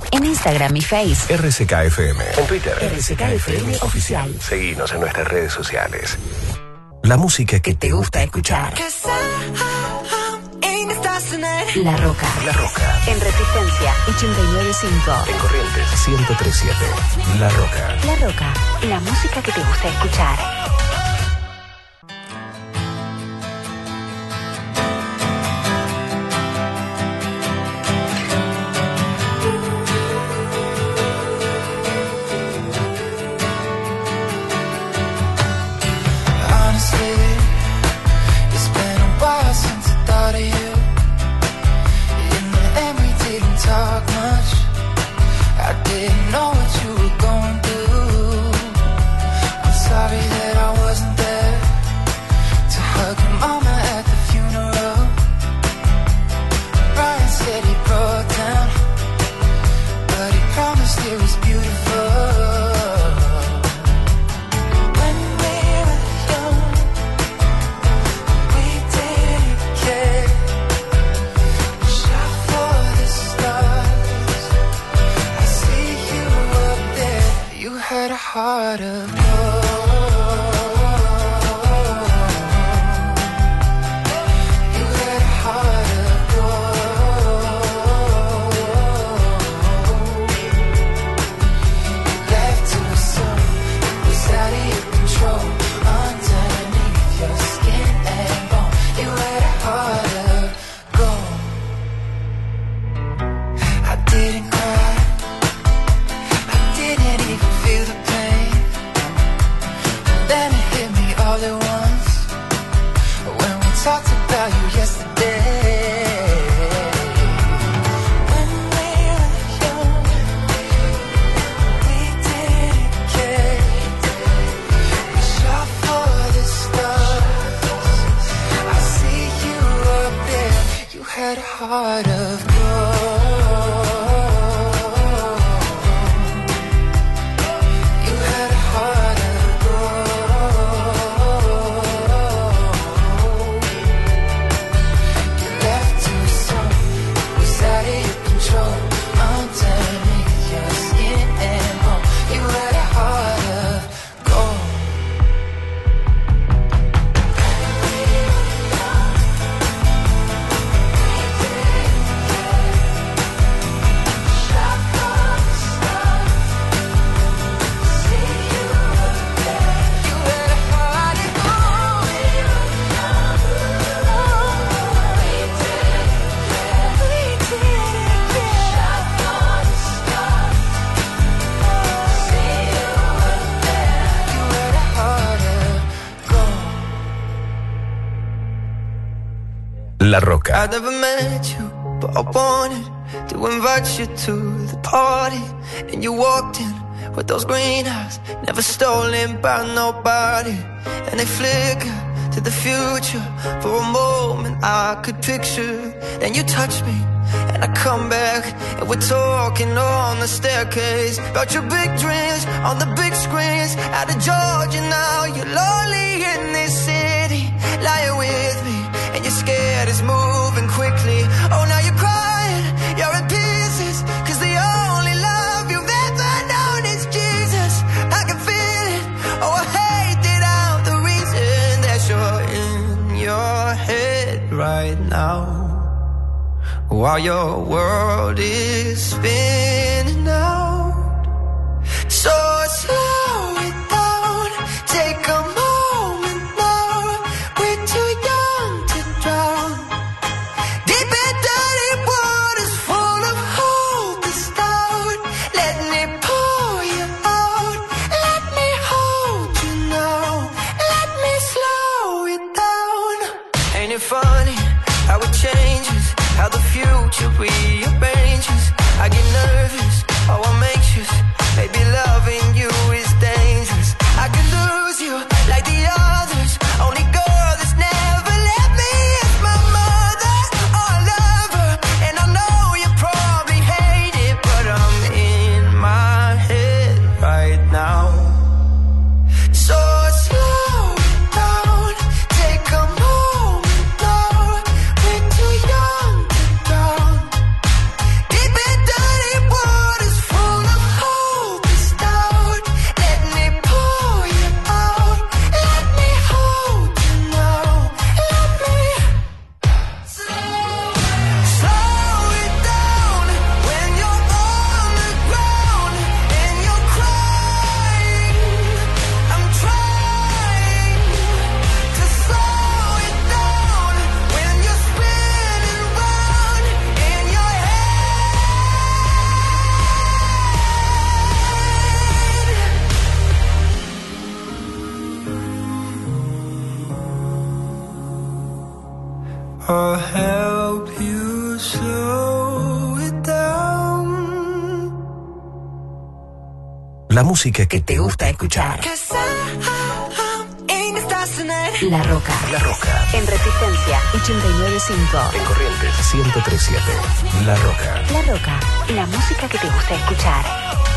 En Instagram y Face. RCK-FM. En Twitter. RCK-FM Oficial. Seguinos en nuestras redes sociales. La música que te gusta escuchar. La Roca. La Roca. En Resistencia 89.5. En Corrientes 103.7. La Roca. La Roca. La música que te gusta escuchar. La Roca. I never met you, but I wanted to invite you to the party. And you walked in with those green eyes, never stolen by nobody. And they flicker to the future. For a moment I could picture. Then you touch me and I come back, and we're talking on the staircase about your big dreams on the big screens. Out of Georgia now, you're lonely in this city, lying with me. And you're scared it's moving quickly. Oh, now you're crying, you're in pieces, cause the only love you've ever known is Jesus. I can feel it, oh I hate it out. The reason that you're in your head right now, while your world is spinning out. So slow it down, take a moment now. We're too young to drown. Deep and dirty waters full of hope is down. Let me pour you out. Let me hold you now. Let me slow it down. Ain't it funny how it changes, how the future rearranges? I get nervous La música que te gusta escuchar. La Roca. La Roca. En Resistencia 89.5. En Corrientes 103.7. La Roca. La Roca. La música que te gusta escuchar.